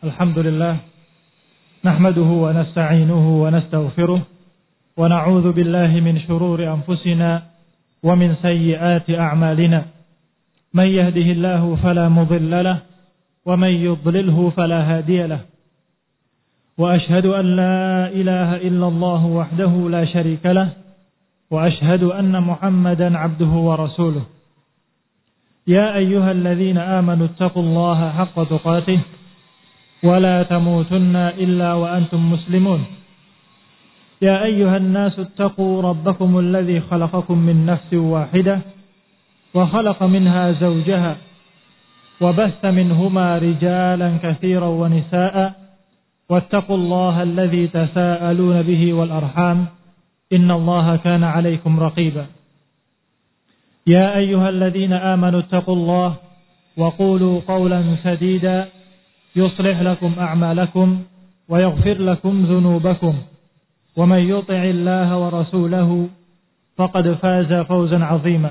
Alhamdulillah, nahmaduhu wa nasta'inuhu wa nastaghfiruh wa na'udzu billahi min shururi anfusina wa min sayyiati a'malina. Man yahdihillahu fala mudilla lahu wa man yudlilhu fala hadiya lahu. Wa ashhadu an la ilaha illallah wahdahu la syarika lahu wa ashhadu anna Muhammadan 'abduhu wa rasuluh. Ya ayyuhalladzina amanu taqullaha haqqa tuqatih wa la tamutunna illa wa antum muslimun. Ya ayyuhan nasu taqu rabbakumul ladzi khalaqakum min nafsin wahidah wa khalaqa minha zawjaha wa bassa minhuma rijalan katsiran wa nisaa'a wattaqullaha alladzi tasaaluna bihi wal arham innallaha kana 'alaykum raqiba. Ya ayyuhalladzina amanu taqullaha wa qulu qawlan sadida يصلح لكم أعمالكم ويغفر لكم ذنوبكم ومن يطع الله ورسوله فقد فاز فوزا عظيما.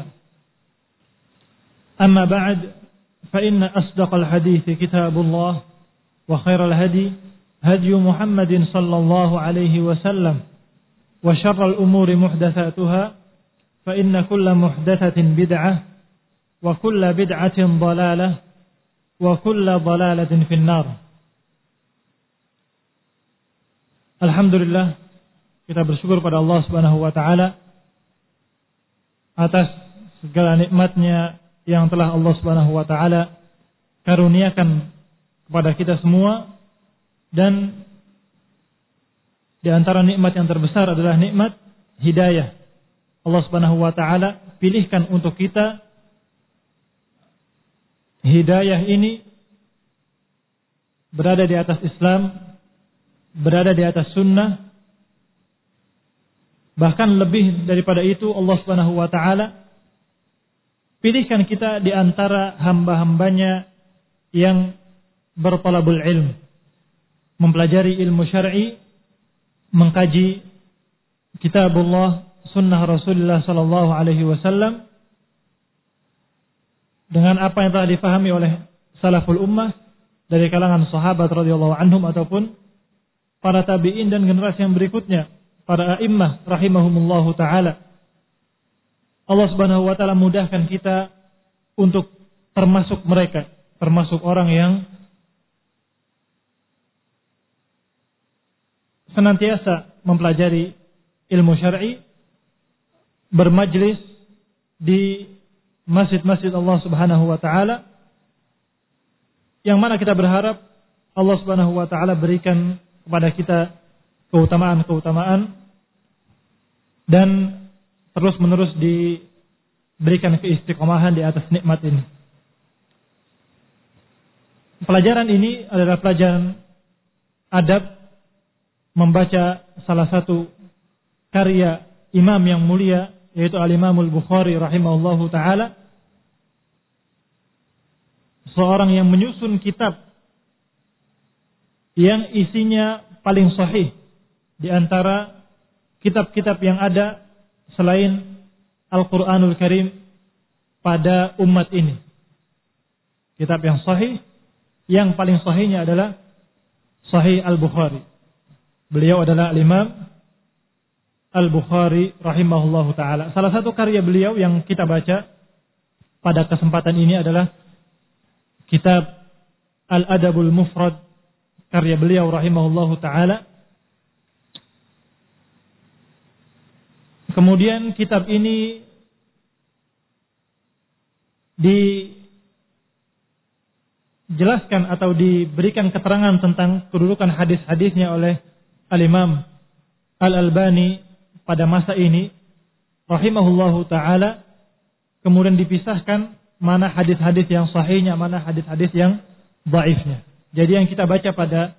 أما بعد فإن أصدق الحديث كتاب الله وخير الهدي هدي محمد صلى الله عليه وسلم وشر الأمور محدثاتها فإن كل محدثة بدعة وكل بدعة ضلالة wa kullu dhalalatin finnar. Alhamdulillah, kita bersyukur pada Allah Subhanahu wa taala atas segala nikmatnya yang telah Allah Subhanahu wa taala karuniakan kepada kita semua, dan di antara nikmat yang terbesar adalah nikmat hidayah. Allah Subhanahu wa taala pilihkan untuk kita hidayah ini berada di atas Islam, berada di atas sunnah. Bahkan lebih daripada itu, Allah Subhanahu wa taala pilihkan kita di antara hamba-hambanya yang bertalabul ilm, mempelajari ilmu syar'i, mengkaji kitabullah, sunnah Rasulullah sallallahu alaihi wasallam dengan apa yang telah difahami oleh salaful ummah dari kalangan sahabat radhiyallahu anhum ataupun para tabi'in dan generasi yang berikutnya, para a'immah rahimahumullahu taala. Allah Subhanahu wa taala mudahkan kita untuk termasuk mereka, termasuk orang yang senantiasa mempelajari ilmu syar'i, bermajlis di masjid-masjid Allah Subhanahu wa taala, yang mana kita berharap Allah Subhanahu wa taala berikan kepada kita keutamaan-keutamaan dan terus-menerus diberikan keistiqomahan di atas nikmat ini. Pelajaran ini adalah pelajaran adab, membaca salah satu karya imam yang mulia, yaitu Al-Imamul Bukhari rahimahullahu ta'ala, seorang yang menyusun kitab yang isinya paling sahih di antara kitab-kitab yang ada selain Al-Quranul Karim pada umat ini. Kitab yang sahih, yang paling sahihnya adalah Sahih Al-Bukhari. Beliau adalah Al-Imam Al-Bukhari rahimahullahu ta'ala. Salah satu karya beliau yang kita baca pada kesempatan ini adalah kitab Al-Adabul Mufrad, karya beliau rahimahullahu ta'ala. Kemudian kitab ini dijelaskan atau diberikan keterangan tentang kedudukan hadis-hadisnya oleh Al-Imam Al-Albani pada masa ini rahimahullahu ta'ala. Kemudian dipisahkan mana hadis-hadis yang sahihnya, mana hadis-hadis yang dhaifnya. Jadi yang kita baca pada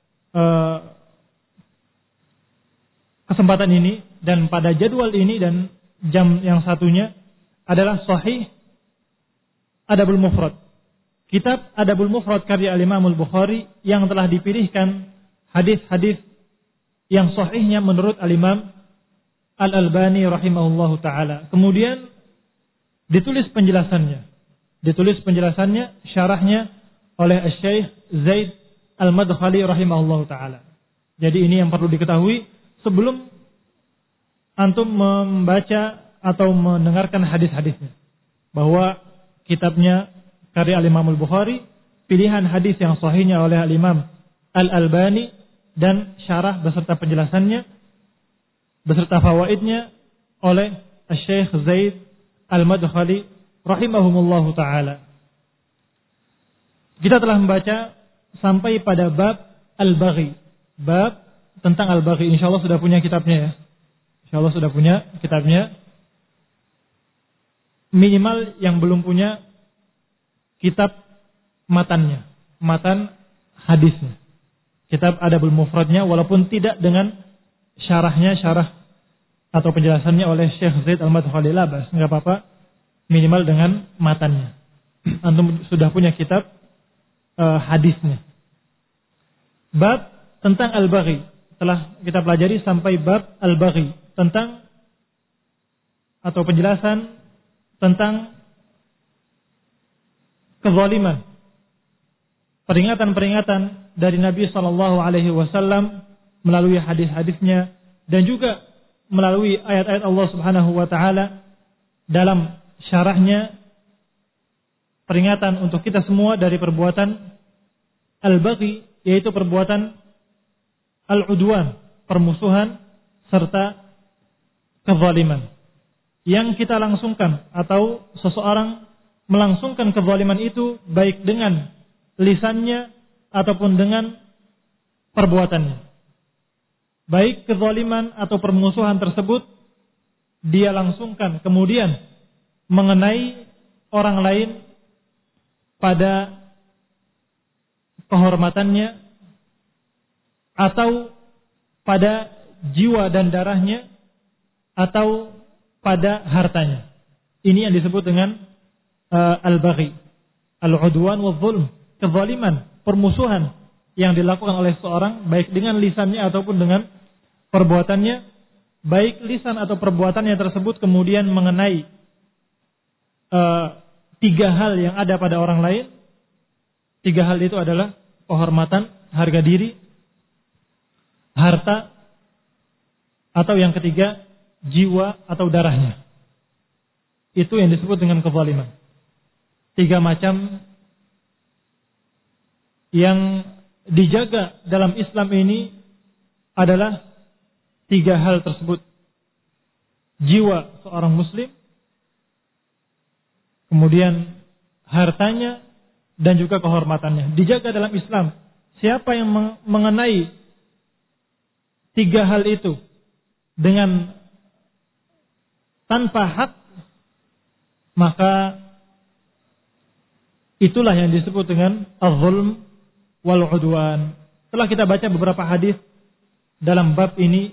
kesempatan ini dan pada jadwal ini dan jam yang satunya adalah Sahih Adabul Mufrad. Kitab Adabul Mufrad karya Al-Imam Al-Bukhari yang telah dipilihkan hadis-hadis yang sahihnya menurut Al-Imam Al-Albani rahimahullahu ta'ala. Kemudian ditulis penjelasannya, syarahnya oleh Syekh Zaid Al-Madkhali rahimahullahu taala. Jadi ini yang perlu diketahui sebelum antum membaca atau mendengarkan hadis-hadisnya, bahwa kitabnya karya Al-Imam Al-Bukhari, pilihan hadis yang sahihnya oleh Al-Imam Al-Albani, dan syarah beserta penjelasannya beserta fawaidnya oleh Syekh Zaid Al-Madkhali rahimahumullahu taala. Kita telah membaca sampai pada bab Al-Baghi. Bab tentang Al-Baghi. Insyaallah sudah punya kitabnya ya. Insyaallah sudah punya kitabnya. Minimal yang belum punya kitab matannya, matan hadisnya. Kitab Adabul Mufradnya, walaupun tidak dengan syarahnya, syarah atau penjelasannya oleh Syekh Zaid Al-Madkhali, labas, enggak apa-apa, minimal dengan matannya. Antum sudah punya kitab hadisnya. Bab tentang Al-Baghi telah kita pelajari sampai bab Al-Baghi, tentang atau penjelasan tentang kezaliman, peringatan-peringatan dari Nabi SAW melalui hadis-hadisnya dan juga melalui ayat-ayat Allah Subhanahu wa taala dalam syarahnya, peringatan untuk kita semua dari perbuatan al-baghi, yaitu perbuatan al-udwan, permusuhan serta kezaliman yang kita langsungkan atau seseorang melangsungkan kezaliman itu baik dengan lisannya ataupun dengan perbuatannya. Baik kezaliman atau permusuhan tersebut dia langsungkan kemudian mengenai orang lain pada kehormatannya atau pada jiwa dan darahnya atau pada hartanya. Ini yang disebut dengan al-baghi, al-udwan wa zulm, kezaliman, permusuhan yang dilakukan oleh seorang baik dengan lisannya ataupun dengan perbuatannya, baik lisan atau perbuatannya tersebut kemudian mengenai tiga hal yang ada pada orang lain. Tiga hal itu adalah kehormatan, harga diri, harta, atau yang ketiga jiwa atau darahnya. Itu yang disebut dengan kezaliman. Tiga macam yang dijaga dalam Islam ini adalah tiga hal tersebut. Jiwa seorang muslim, kemudian hartanya, dan juga kehormatannya dijaga dalam Islam. Siapa yang mengenai tiga hal itu dengan tanpa hak, maka itulah yang disebut dengan az-zulm wal udwan. Telah kita baca beberapa hadis dalam bab ini,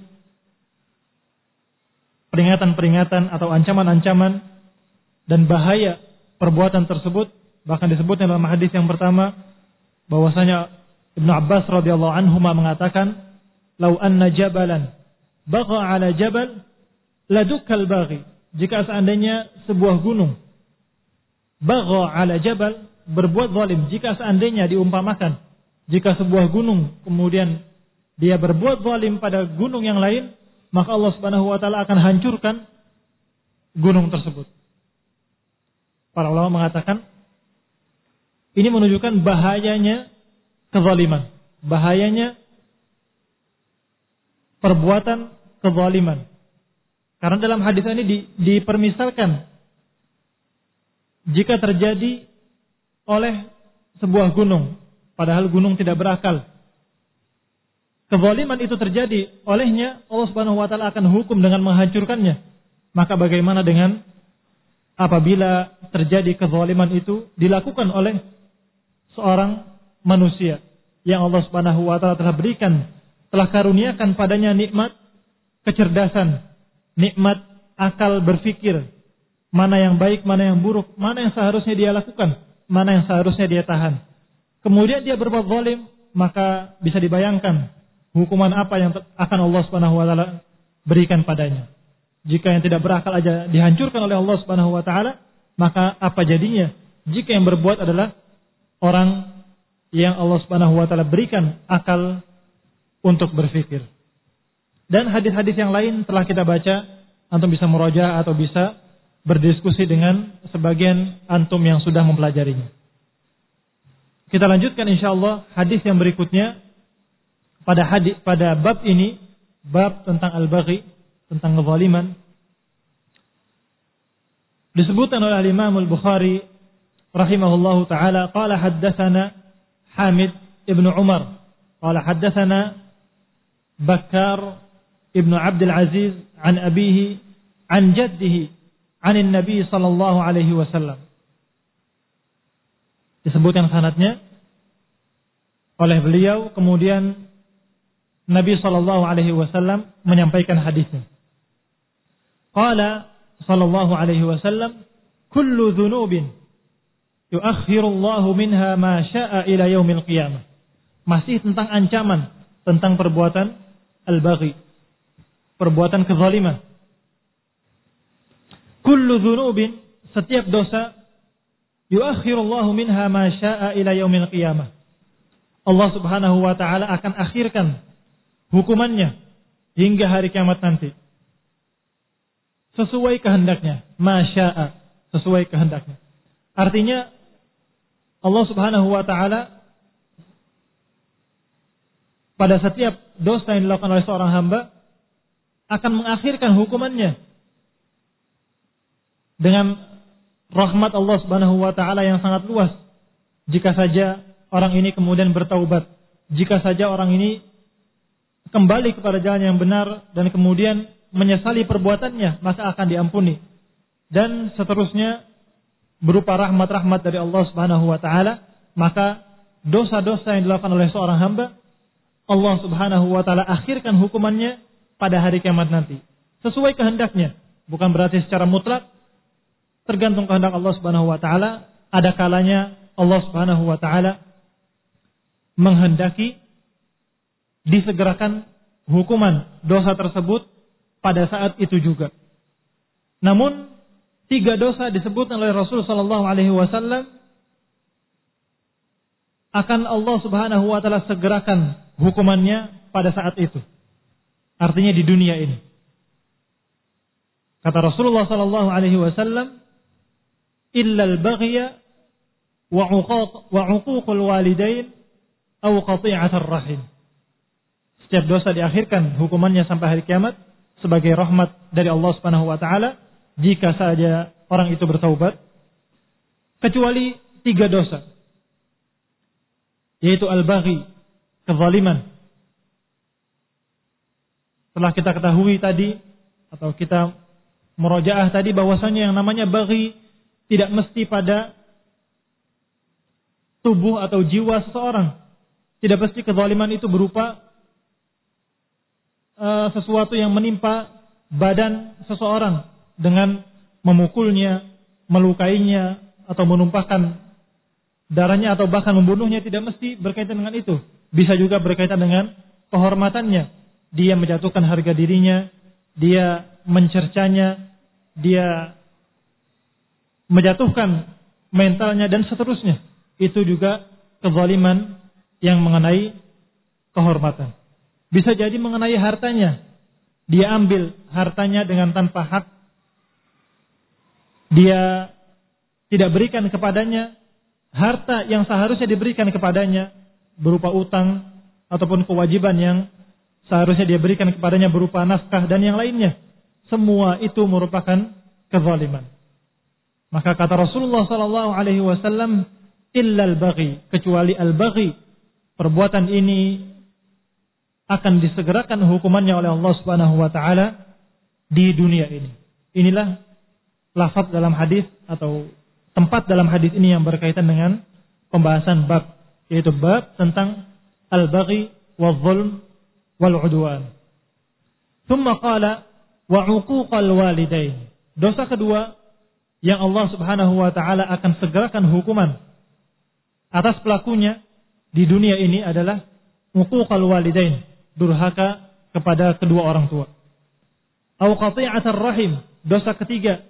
peringatan-peringatan atau ancaman-ancaman dan bahaya perbuatan tersebut. Bahkan disebutnya dalam hadis yang pertama bahwasanya Ibnu Abbas radhiyallahu anhuma mengatakan, "Lau anna jabalan bagha 'ala jabal ladukkal baghi." Jika seandainya sebuah gunung bagha 'ala jabal, berbuat zalim, jika seandainya diumpamakan, jika sebuah gunung kemudian dia berbuat zalim pada gunung yang lain, maka Allah Subhanahu wa taala akan hancurkan gunung tersebut. Para ulama mengatakan ini menunjukkan bahayanya kezaliman, bahayanya perbuatan kezaliman. Karena dalam hadis ini dipermisalkan jika terjadi oleh sebuah gunung, padahal gunung tidak berakal. Kezaliman itu terjadi olehnya, Allah Subhanahu wa taala akan hukum dengan menghancurkannya. Maka bagaimana dengan apabila terjadi kezaliman itu dilakukan oleh seorang manusia yang Allah Subhanahu wa taala telah berikan, telah karuniakan padanya nikmat kecerdasan, nikmat akal berpikir, mana yang baik, mana yang buruk, mana yang seharusnya dia lakukan, mana yang seharusnya dia tahan. Kemudian dia berbuat zalim, maka bisa dibayangkan hukuman apa yang akan Allah Subhanahu wa taala berikan padanya. Jika yang tidak berakal aja dihancurkan oleh Allah Subhanahu wa taala, maka apa jadinya jika yang berbuat adalah orang yang Allah Subhanahu wa taala berikan akal untuk berpikir. Dan hadis-hadis yang lain telah kita baca, antum bisa murajaah atau bisa berdiskusi dengan sebagian antum yang sudah mempelajarinya. Kita lanjutkan insyaallah hadis yang berikutnya pada bab ini, bab tentang al-baghi, tentang kezaliman. Disebutkan oleh Imam Al-Bukhari rahimahullahu taala, qala haddatsana Hamid ibn Umar, qala haddatsana Bakkar ibn Abdul Aziz an abihi an jaddihi an Nabi sallallahu alaihi wasallam. Disebutkan sanadnya oleh beliau, kemudian Nabi sallallahu alaihi wasallam menyampaikan hadisnya. Qala sallallahu alaihi wasallam, kullu dzunubin yuakhirullahu minha ma syaa ila yaumil qiyamah. Masih tentang ancaman tentang perbuatan al-baghi, perbuatan kezaliman. Kullu dzunubin, setiap dosa, yuakhirullahu minha ma syaa ila yaumil qiyamah. Allah Subhanahu wa taala akan akhirkan hukumannya hingga hari kiamat nanti. Sesuai kehendaknya, ma syaa, sesuai kehendaknya. Artinya Allah Subhanahu wa taala pada setiap dosa yang dilakukan oleh seorang hamba akan mengakhirkan hukumannya dengan rahmat Allah Subhanahu wa taala yang sangat luas. Jika saja orang ini kemudian bertaubat, jika saja orang ini kembali kepada jalan yang benar dan kemudian menyesali perbuatannya, maka akan diampuni. Dan seterusnya berupa rahmat-rahmat dari Allah Subhanahu wa taala, maka dosa-dosa yang dilakukan oleh seorang hamba, Allah Subhanahu wa taala akhirkan hukumannya pada hari kiamat nanti. Sesuai kehendaknya, bukan berarti secara mutlak, tergantung kehendak Allah Subhanahu wa taala. Ada kalanya Allah Subhanahu wa taala menghendaki disegerakan hukuman dosa tersebut pada saat itu juga. Namun 3 dosa disebutkan oleh Rasul sallallahu alaihi wasallam akan Allah Subhanahu wa taala segerakan hukumannya pada saat itu. Artinya di dunia ini. Kata Rasulullah sallallahu alaihi wasallam, illa al-baghya wa 'uququl walidain aw qati'atur rahim. Setiap dosa diakhirkan hukumannya sampai hari kiamat sebagai rahmat dari Allah Subhanahu wa taala jika saja orang itu bertaubat, kecuali 3 dosa, yaitu al-baghi, kezaliman. Setelah kita ketahui tadi atau kita murojaah tadi bahwasanya yang namanya baghi tidak mesti pada tubuh atau jiwa seseorang. Tidak mesti kezaliman itu berupa sesuatu yang menimpa badan seseorang dengan memukulnya, melukainya, atau menumpahkan darahnya, atau bahkan membunuhnya. Tidak mesti berkaitan dengan itu. Bisa juga berkaitan dengan kehormatannya. Dia menjatuhkan harga dirinya, dia mencercanya, dia menjatuhkan mentalnya, dan seterusnya. Itu juga kezaliman yang mengenai kehormatan. Bisa jadi mengenai hartanya. Dia ambil hartanya dengan tanpa hak. Dia tidak berikan kepadanya harta yang seharusnya diberikan kepadanya berupa utang ataupun kewajiban yang seharusnya dia berikan kepadanya berupa nafkah dan yang lainnya. Semua itu merupakan kezaliman. Maka kata Rasulullah sallallahu alaihi wasallam, illa al-baghi, kecuali al-baghi, perbuatan ini akan disegerakan hukumannya oleh Allah Subhanahu wa taala di dunia ini. Inilah lafaz dalam hadis atau tempat dalam hadis ini yang berkaitan dengan pembahasan bab, yaitu bab tentang al-baghi wal-zulm wal-udwan. Tsumma qala wa 'uquqal walidain. Dosa kedua yang Allah Subhanahu wa taala akan segerakan hukuman atas pelakunya di dunia ini adalah 'uquqal walidain, durhaka kepada kedua orang tua. Au qati'atur rahim. Dosa ketiga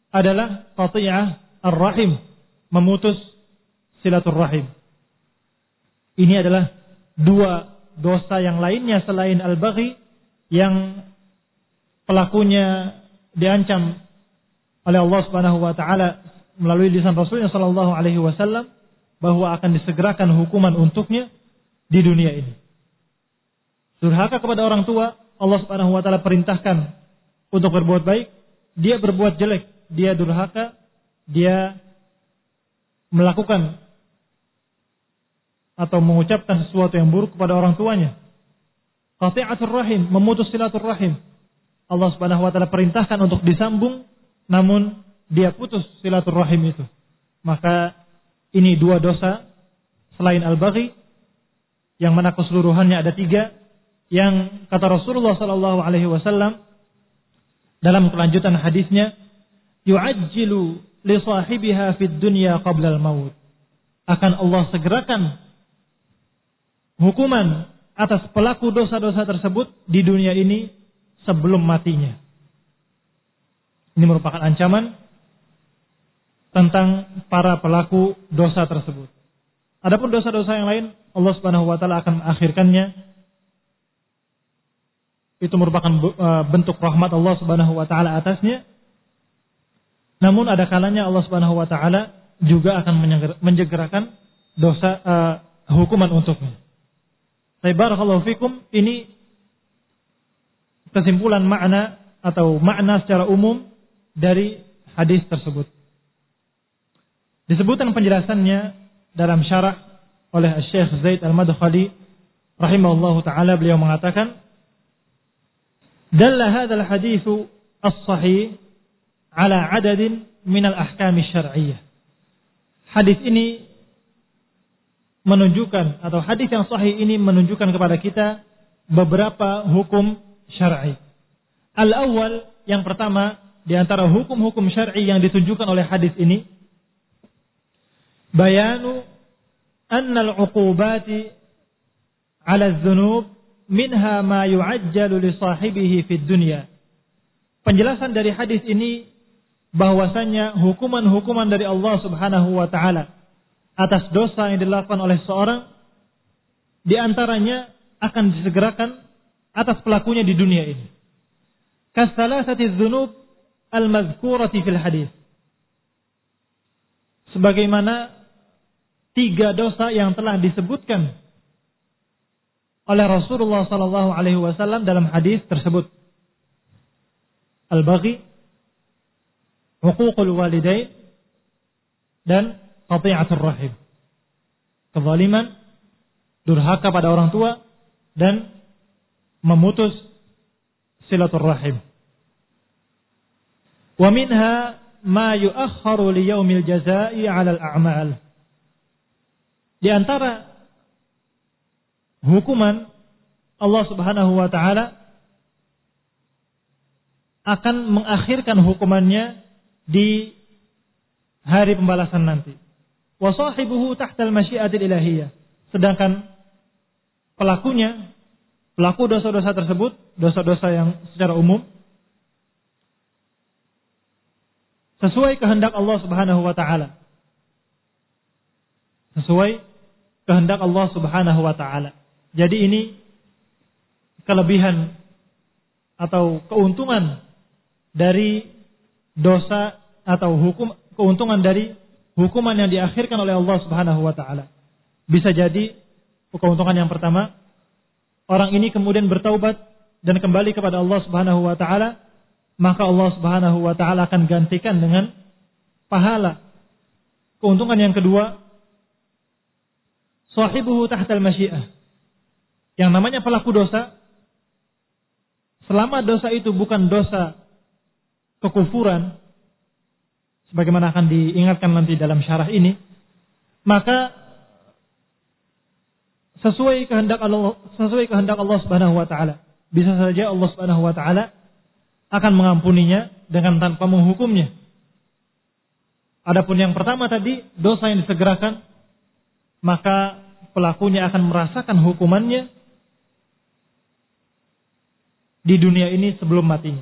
adalah qati'ah ar-rahim, memutus silaturrahim. Ini adalah dua dosa yang lainnya selain al-baghi yang pelakunya diancam oleh Allah Subhanahu wa taala melalui lisan Rasulnya sallallahu alaihi wasallam bahwa akan disegerakan hukuman untuknya di dunia ini. Durhaka kepada orang tua, Allah Subhanahu wa taala perintahkan untuk berbuat baik, dia berbuat jelek, dia durhaka, dia melakukan atau mengucapkan sesuatu yang buruk kepada orang tuanya. Qati'atur rahim, memutus silaturrahim. Allah Subhanahu wa taala perintahkan untuk disambung, namun dia putus silaturrahim itu. Maka ini dua dosa selain al-baghi, yang mana keseluruhannya ada 3, yang kata Rasulullah sallallahu alaihi wasallam dalam kelanjutan hadisnya, yu'ajjilu li sahibiha fid dunya qabla al-maut. Akan Allah segerakan hukuman atas pelaku dosa-dosa tersebut di dunia ini sebelum matinya. Ini merupakan ancaman tentang para pelaku dosa tersebut. Adapun dosa-dosa yang lain, Allah Subhanahu wa taala akan mengakhirkannya. Itu merupakan bentuk rahmat Allah Subhanahu wa taala atasnya. Namun ada kalanya Allah Subhanahu wa taala juga akan menyegerakan dosa hukuman untuknya. Barakallahu fikum, ini kesimpulan makna atau makna secara umum dari hadis tersebut. Disebutkan penjelasannya dalam syarah oleh Syekh Zaid Al-Madkhali rahimahullahu taala, beliau mengatakan, dalla hadzal haditsu as-sahih ala adadin min al-ahkam asy-syar'iyyah. Hadis ini menunjukkan, atau hadis yang sahih ini menunjukkan kepada kita beberapa hukum syar'i. Al-awwal, yang pertama di antara hukum-hukum syar'i yang ditunjukkan oleh hadis ini, bayanu anna al-'uqubati 'ala adh-dhunub minha ma yu'ajjalu li sahibihi fid dunya. Penjelasan dari hadis ini bahwasanya hukuman-hukuman dari Allah Subhanahu wa taala atas dosa yang dilakukan oleh seorang, di antaranya akan disegerakan atas pelakunya di dunia ini. Kasalasati dzunub al-mazkurati fil hadis. Sebagaimana 3 dosa yang telah disebutkan oleh Rasulullah sallallahu alaihi wasallam dalam hadis tersebut. Al-baghi, huququl walidain, dan qati'atur rahim. Kezaliman, durhaka pada orang tua, dan memutus silaturrahim. Wa minha ma yu'akhkharu li yaumil jazaa'i 'ala al-a'mal. Di antara hukuman, Allah Subhanahu wa taala akan mengakhirkan hukumannya di hari pembalasan nanti. Wa sahibuhu tahtal masyiatil ilahiyah. Sedangkan pelakunya, pelaku dosa-dosa tersebut, dosa-dosa yang secara umum, sesuai kehendak Allah Subhanahu wa taala. Sesuai kehendak Allah Subhanahu wa taala. Jadi ini kelebihan atau keuntungan dari dosa atau keuntungan dari hukuman yang diakhirkan oleh Allah Subhanahu wa taala. Bisa jadi keuntungan yang pertama, orang ini kemudian bertaubat dan kembali kepada Allah Subhanahu wa taala, maka Allah Subhanahu wa taala akan gantikan dengan pahala. Keuntungan yang kedua, sahibuhu tahtal masyiah. Yang namanya pelaku dosa, selama dosa itu bukan dosa kekufuran, sebagaimana akan diingatkan nanti dalam syarah ini, maka sesuai kehendak Allah Subhanahu wa taala, bisa saja Allah Subhanahu wa taala akan mengampuninya dengan tanpa menghukumnya. Adapun yang pertama tadi, dosa yang disegerakan, maka pelakunya akan merasakan hukumannya di dunia ini sebelum matinya.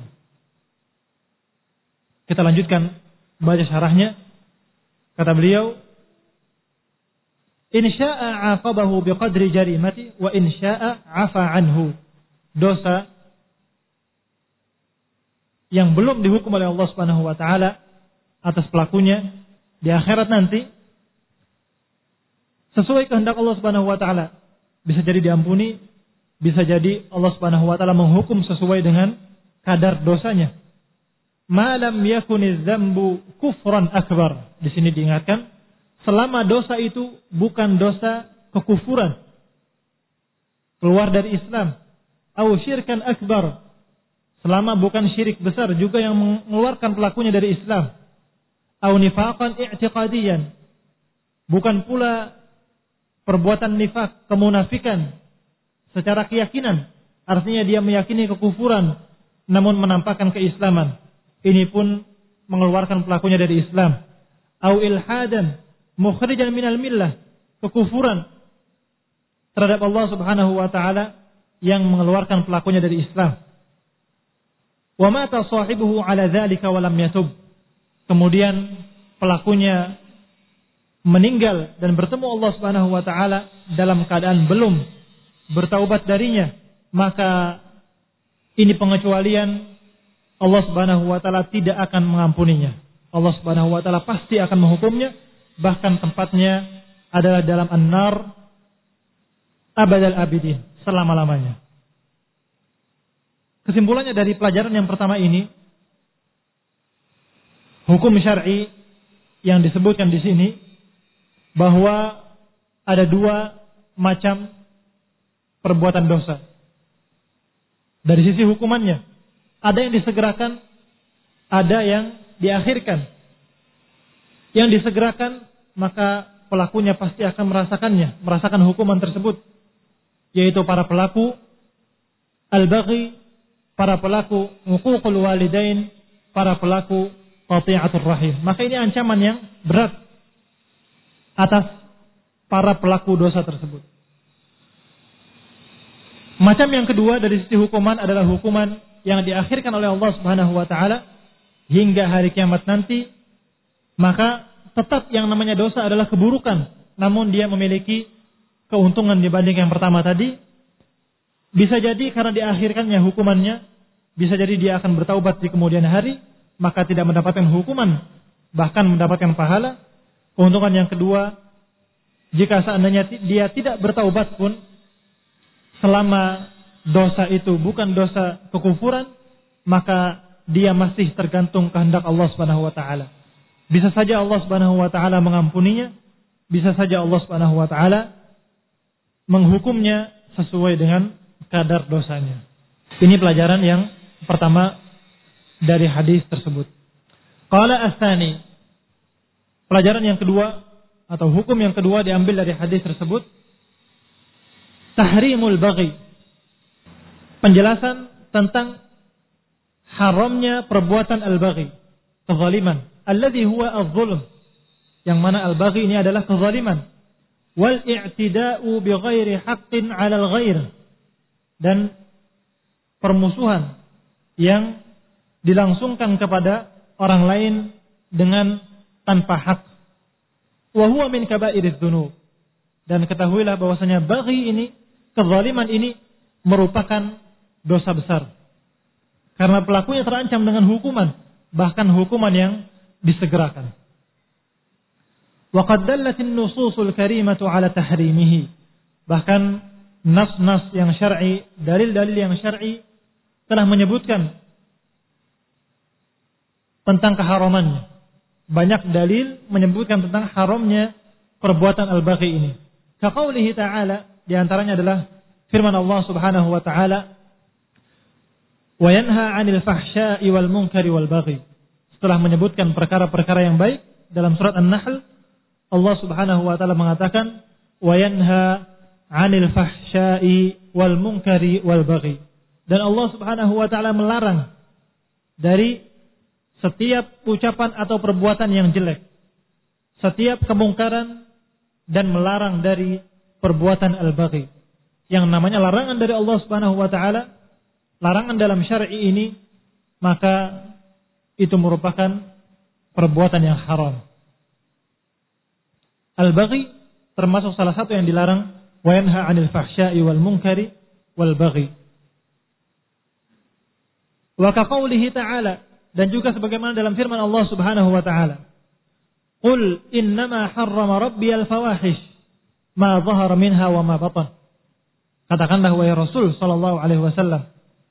Kita lanjutkan baca syarahnya. Kata beliau, In syaa'a 'aqabahu biqadri jarimati wa in syaa'a 'afa anhu. Dosa yang belum dihukum oleh Allah Subhanahu wa taala atas pelakunya di akhirat nanti sesuai kehendak Allah Subhanahu wa taala, bisa jadi diampuni, bisa jadi Allah Subhanahu wa taala menghukum sesuai dengan kadar dosanya. Ma lam yakuniz dzambu kufran akbar. Di sini diingatkan, selama dosa itu bukan dosa kekufuran, keluar dari Islam, au syirkan akbar, selama bukan syirik besar juga yang mengeluarkan pelakunya dari Islam, au nifaqan i'tiqadiyan, bukan pula perbuatan nifak, kemunafikan secara keyakinan, artinya dia meyakini kekufuran namun menampakkan keislaman, ini pun mengeluarkan pelakunya dari Islam. Au ilhadan mukhrijan minal millah, kekufuran terhadap Allah Subhanahu wa taala yang mengeluarkan pelakunya dari Islam. Wa mata sahibuhu ala dzalika wa lam yatub. Kemudian pelakunya meninggal dan bertemu Allah Subhanahu wa taala dalam keadaan belum bertaubat darinya, maka ini pengecualian Allah Subhanahu wa taala tidak akan mengampuninya. Allah Subhanahu wa taala pasti akan menghukumnya, bahkan tempatnya adalah dalam an-nar abadal abidin, selama-lamanya. Kesimpulannya dari pelajaran yang pertama ini, hukum syar'i yang disebutkan di sini bahwa ada dua macam perbuatan dosa. Dari sisi hukumannya, ada yang disegerakan, ada yang diakhirkan. Yang disegerakan, maka pelakunya pasti akan merasakan hukuman tersebut, yaitu para pelaku al-baghi, para pelaku uququl walidain, para pelaku qati'atur rahim. Maka ini ancaman yang berat atas para pelaku dosa tersebut. Macam yang kedua dari sisi hukuman adalah hukuman yang diakhirkan oleh Allah Subhanahu wa taala hingga hari kiamat nanti. Maka tetap yang namanya dosa adalah keburukan, namun dia memiliki keuntungan dibanding yang pertama tadi. Bisa jadi karena diakhirkannya hukumannya, bisa jadi dia akan bertaubat di kemudian hari, maka tidak mendapatkan hukuman, bahkan mendapatkan pahala. Keuntungan yang kedua, jika seandainya dia tidak bertaubat pun, selama dosa itu bukan dosa kekufuran, maka dia masih tergantung kehendak Allah Subhanahu wa taala. Bisa saja Allah Subhanahu wa taala mengampuninya, bisa saja Allah Subhanahu wa taala menghukumnya sesuai dengan kadar dosanya. Ini pelajaran yang pertama dari hadis tersebut. Qala as-tsani, pelajaran yang kedua atau hukum yang kedua diambil dari hadis tersebut, tahrimul baghi, penjelasan tentang haramnya perbuatan al-baghi, kezaliman, alladhi huwa az-zulm, yang mana al-baghi ini adalah kezaliman, wal i'tida'u bighairi haqqin 'alal ghair, dan permusuhan yang dilangsungkan kepada orang lain dengan tanpa hak. Wa huwa min kaba'iriz dzunub, dan ketahuilah bahwasanya baghi ini, kezaliman ini merupakan dosa besar, karena pelakunya terancam dengan hukuman, bahkan hukuman yang disegerakan. Wa qad dallatin nususul karimatu ala tahrimihi, bahkan nas-nas yang syar'i, dalil-dalil yang syar'i telah menyebutkan tentang keharamannya. Banyak dalil menyebutkan tentang haramnya perbuatan al-baghi ini. Kaqaulihi ta'ala, di antaranya adalah firman Allah Subhanahu wa ta'ala, wa yanha 'anil fahsya'i wal munkari wal baghi. Setelah menyebutkan perkara-perkara yang baik dalam surat An-Nahl, Allah Subhanahu wa taala mengatakan wa yanha 'anil fahsya'i wal munkari wal baghi. Dan Allah Subhanahu wa taala melarang dari setiap ucapan atau perbuatan yang jelek, setiap kemungkaran, dan melarang dari perbuatan al-baghi. Yang namanya larangan dari Allah Subhanahu wa taala, larangan dalam syar'i ini, maka itu merupakan perbuatan yang haram. Al-baghi termasuk salah satu yang dilarang, wa yanha 'anil fahsya'i wal munkari wal baghi. Wa kaqaulihi ta'ala, dan juga sebagaimana dalam firman Allah Subhanahu wa taala, qul innama harrama rabbiyal fawahish ma dhahara minha wa ma batan. Katakanlah wahai Rasul sallallahu alaihi wasallam,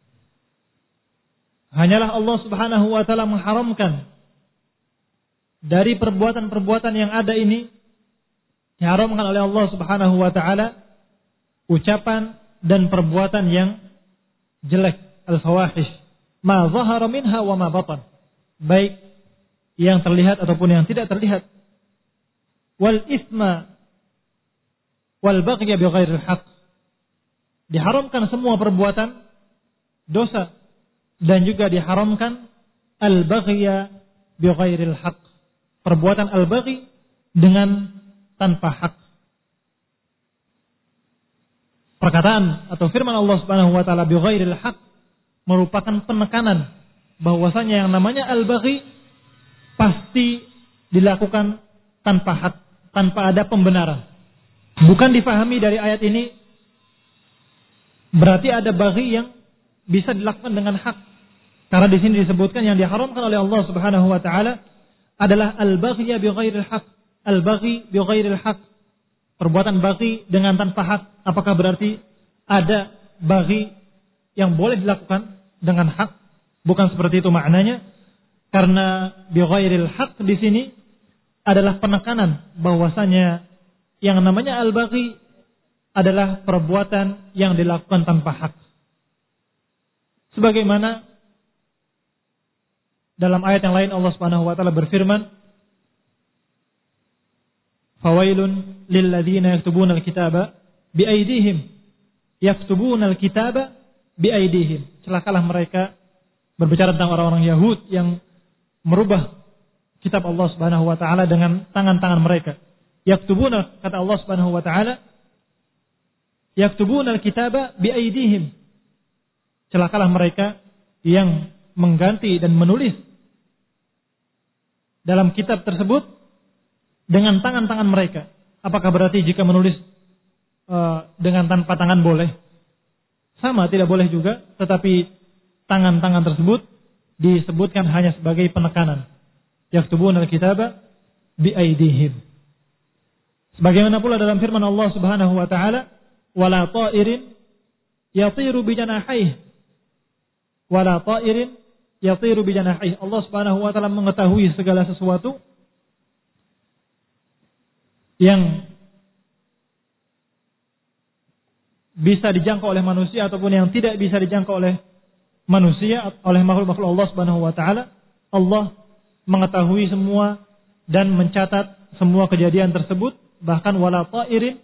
hanyalah Allah Subhanahu wa taala mengharamkan dari perbuatan-perbuatan yang ada ini, diharamkan oleh Allah Subhanahu wa taala ucapan dan perbuatan yang jelek, al-fawahish, ma dhahara minha wa ma batan, baik yang terlihat ataupun yang tidak terlihat, wal isma wal baghy bi ghairil haqq, diharamkan semua perbuatan dosa dan juga diharamkan al-baghya bi ghairil haqq, perbuatan al-baghi dengan tanpa hak. Perkataan atau firman Allah Subhanahu wa taala bi ghairil haqq merupakan penekanan bahwasanya yang namanya al-baghi pasti dilakukan tanpa hak, tanpa ada pembenaran. Bukan difahami dari ayat ini berarti ada baghi yang bisa dilakukan dengan hak. Karena di sini disebutkan yang diharamkan oleh Allah Subhanahu wa taala adalah al-baghya bi ghairil haqq. Al-baghi bi ghairil haqq, perbuatan baghi dengan tanpa hak. Apakah berarti ada baghi yang boleh dilakukan dengan hak? Bukan seperti itu maknanya. Karena bi ghairil haqq di sini adalah penekanan bahwasanya yang namanya al-baghi adalah perbuatan yang dilakukan tanpa hak. Sebagaimana dalam ayat yang lain Allah Subhanahu wa taala berfirman, fawailun lil ladzina yaktubuna al-kitaba bi aydihim, yaktubuna al-kitaba bi aydihim. Celakalah mereka, berbicara tentang orang-orang Yahud yang merubah kitab Allah Subhanahu wa taala dengan tangan-tangan mereka. Yaktubuna, kata Allah Subhanahu wa taala, yaktubuna al-kitaba bi aydihim. Celakalah mereka yang mengganti dan menulis dalam kitab tersebut dengan tangan-tangan mereka. Apakah berarti jika menulis dengan tanpa tangan boleh? Sama, tidak boleh juga. Tetapi tangan-tangan tersebut disebutkan hanya sebagai penekanan. Yaktubuna al-kitaba bi aydihim. Sebagaimana pula dalam firman Allah Subhanahu wa taala, wala ta'irin yatiru bi janahihi, wala ta'irin yatiru bi janahihi. Allah Subhanahu wa taala mengetahui segala sesuatu yang bisa dijangkau oleh manusia ataupun yang tidak bisa dijangkau oleh manusia, oleh makhluk-makhluk Allah Subhanahu wa taala. Allah mengetahui semua dan mencatat semua kejadian tersebut. Bahkan wala ta'irin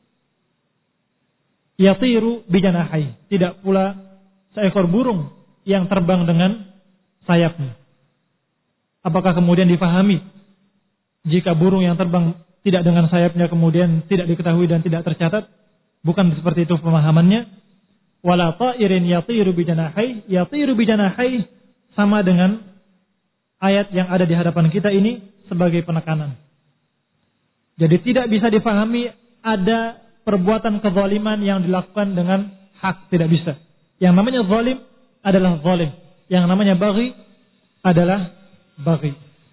yatiru bi janahihi, tidak pula seekor burung yang terbang dengan sayapnya. Apakah kemudian difahami jika burung yang terbang tidak dengan sayapnya kemudian tidak diketahui dan tidak tercatat? Bukan seperti itu pemahamannya. Wala ta'irin yatiru bi janahihi, yatiru bi janahihi sama dengan ayat yang ada di hadapan kita ini sebagai penekanan. Jadi tidak bisa difahami ada perbuatan kezaliman yang dilakukan dengan hak, tidak bisa. Yang namanya zalim adalah zalim. Yang namanya baghi adalah baghi.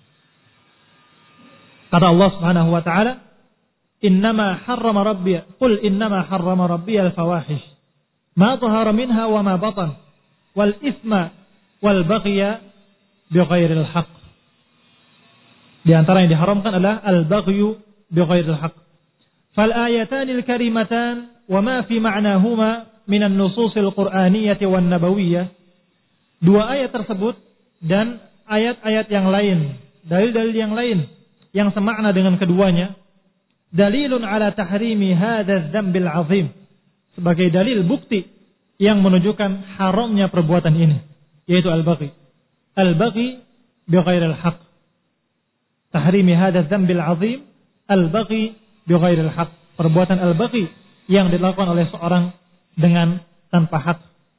Kata Allah Subhanahu wa taala, "Innama harrama rabbi, qul innama harrama rabbi al-fawahish ma dhahara minha wa ma batan wal itsma wal baghya bi ghairil haqq." Di antara yang diharamkan adalah al-baghyu bi ghairil haqq. Fal ayatanil karimatan wa ma fi ma'nahuma min an-nususil qur'aniyyah wan nabawiyyah. Dua ayat tersebut dan ayat-ayat yang lain, dalil-dalil yang lain yang semakna dengan keduanya, dalilun ala tahrimi hadzal dzambil azim, sebagai dalil bukti yang menunjukkan haramnya perbuatan ini, yaitu al-baghi. Al-baghi bi ghairil haqq. Tahrimi hadzal dzambil azim, al-baghi bi ghairil haqq. Perbuatan al-baghi yang dilakukan oleh seorang dengan tanpa hak.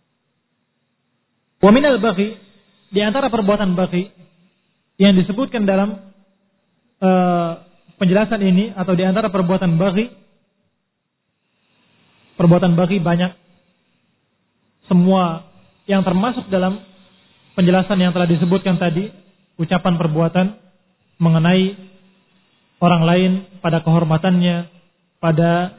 Wa min al-baghi, di antara perbuatan baghi yang disebutkan dalam penjelasan ini, atau di antara perbuatan baghi Perbuatan baghi banyak. Semua yang termasuk dalam penjelasan yang telah disebutkan tadi, ucapan perbuatan mengenai orang lain pada kehormatannya, pada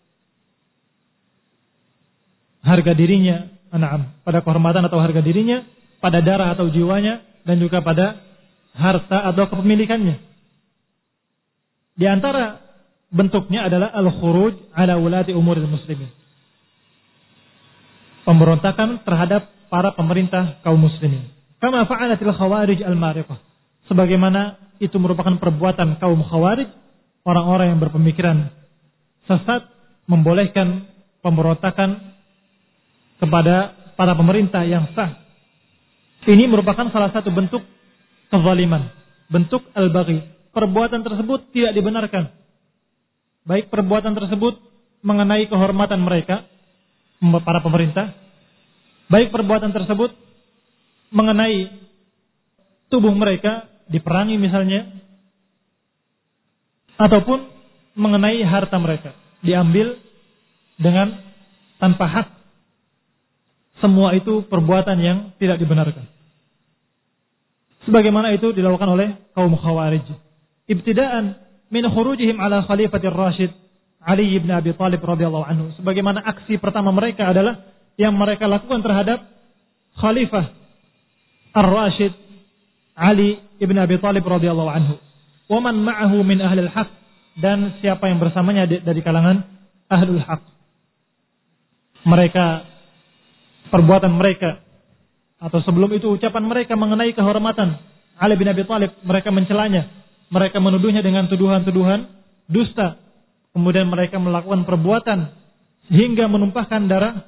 harga dirinya, pada kehormatan atau harga dirinya, pada darah atau jiwanya, dan juga pada harta atau kepemilikannya. Di antara bentuknya adalah al-khuruj ala wulati umuril muslimin. Pemberontakan terhadap para pemerintah kaum muslimin. Kama fa'alatil khawarij al-mariqah. Sebagaimana itu merupakan perbuatan kaum khawarij, orang-orang yang berpemikiran sesat, membolehkan pemberontakan kepada para pemerintah yang sah. Ini merupakan salah satu bentuk kezaliman, bentuk al-baghi. Perbuatan tersebut tidak dibenarkan. Baik perbuatan tersebut mengenai kehormatan mereka, para pemerintah, baik perbuatan tersebut mengenai tubuh mereka diperangi misalnya, ataupun mengenai harta mereka diambil dengan tanpa hak. Semua itu perbuatan yang tidak dibenarkan. Sebagaimana itu dilakukan oleh kaum khawarij. Ibtidaan min khurujihim ala khalifatir Rasyid Ali ibn Abi Thalib radhiyallahu anhu. Sebagaimana aksi pertama mereka adalah yang mereka lakukan terhadap Khalifah Ar-Rasyid Ali ibn Abi Thalib radhiyallahu anhu. Wa man ma'ahu min ahlil haq, dan siapa yang bersamanya dari kalangan ahlul haq. Mereka, perbuatan mereka atau sebelum itu ucapan mereka mengenai kehormatan Ali bin Abi Thalib, mereka mencelanya, mereka menuduhnya dengan tuduhan-tuduhan dusta. Kemudian mereka melakukan perbuatan hingga menumpahkan darah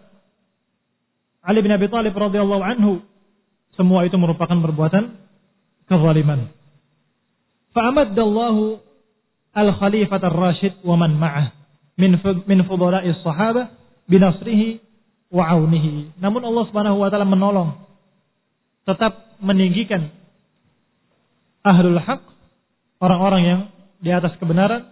Ali bin Abi Thalib radhiyallahu anhu. Semua itu merupakan perbuatan kezaliman. Fa'amaddallahu al-khalifat ar-rasyid wa man ma'ah min fudala'is sahabah binasrihi wa aunihi. Namun Allah Subhanahu wa taala menolong, tetap meninggikan ahlul haq, orang-orang yang di atas kebenaran,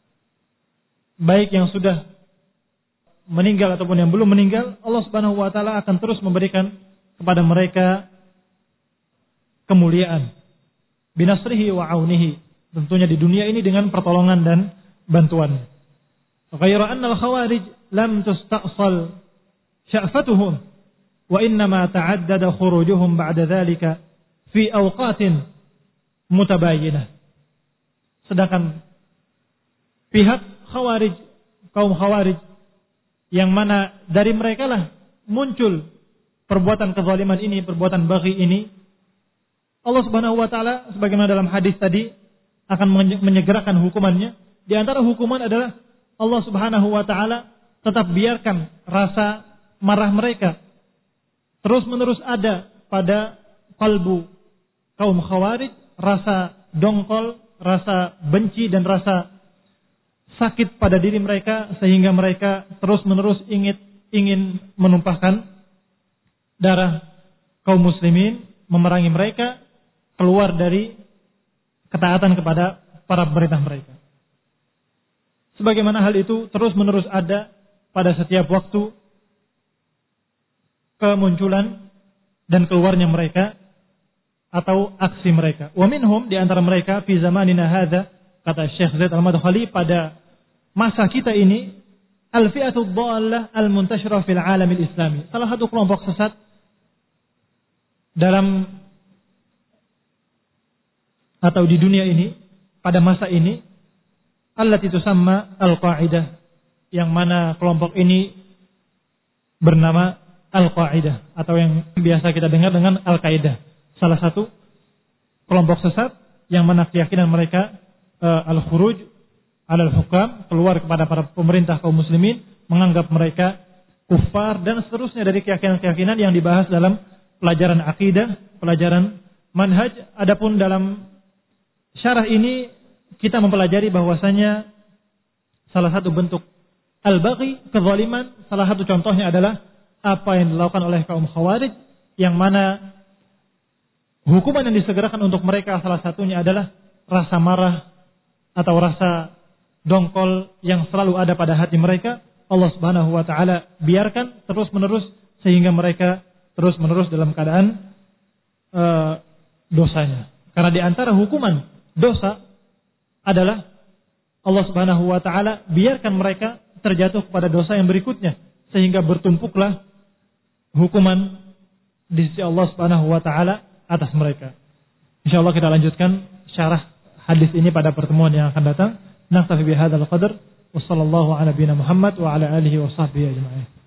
baik yang sudah meninggal ataupun yang belum meninggal. Allah Subhanahu wa taala akan terus memberikan kepada mereka kemuliaan. Binasrihi wa aunihi. Tentunya di dunia ini dengan pertolongan dan bantuan. Ghaira anna al-khawarij lam tusta'sal sya'fatuhum wa innama ta'addada khurujuhum ba'da dhalika fi awqatin mutabayyinah. Sedangkan pihak khawarij, kaum khawarij, yang mana dari mereka lah muncul perbuatan kezaliman ini, perbuatan baghi ini, Allah Subhanahu wa taala sebagaimana dalam hadis tadi akan menyegerakan hukumannya. Di antara hukuman adalah Allah Subhanahu wa taala tetap biarkan rasa marah mereka terus-menerus ada pada kalbu kaum khawarij, rasa dongkol, rasa benci dan rasa sakit pada diri mereka, sehingga mereka terus-menerus ingin menumpahkan darah kaum muslimin, memerangi mereka, keluar dari ketaatan kepada para pemerintah mereka. Sebagaimana hal itu terus-menerus ada pada setiap waktu kemunculan dan keluarnya mereka atau aksi mereka. Wa minhum, di antara mereka, fi zamanina hadza, kata Syekh Zaid Al-Madkhali, pada masa kita ini, al-fi'atu dhallah al-muntashirah fil alamil islami. Salah satu kelompok sesat dalam atau di dunia ini pada masa ini, allati tusamma al-Qa'idah, yang mana kelompok ini bernama Al-Qa'idah atau yang biasa kita dengar dengan Al-Qa'idah. Salah satu kelompok sesat yang mana keyakinan mereka al-khuruj alal hukam, keluar kepada para pemerintah kaum muslimin, menganggap mereka kufar dan seterusnya dari keyakinan-keyakinan yang dibahas dalam pelajaran akidah, pelajaran manhaj. Adapun dalam syarah ini kita mempelajari bahwasanya salah satu bentuk al-baghi, kezaliman, salah satu contohnya adalah apa yang dilakukan oleh kaum khawarij, yang mana hukuman yang disegerakan untuk mereka salah satunya adalah rasa marah atau rasa dongkol yang selalu ada pada hati mereka, Allah Subhanahu wa taala biarkan terus-menerus sehingga mereka terus-menerus dalam keadaan dosanya. Karena di antara hukuman dosa adalah Allah Subhanahu wa taala biarkan mereka terjatuh kepada dosa yang berikutnya sehingga bertumpuklah hukuman di sisi Allah Subhanahu wa taala atas mereka. Insyaallah kita lanjutkan syarah hadis ini pada pertemuan yang akan datang. Naktafi bihadzal qadar wa sallallahu ala nabiyina Muhammad wa ala alihi wa sahbihi ajma'in.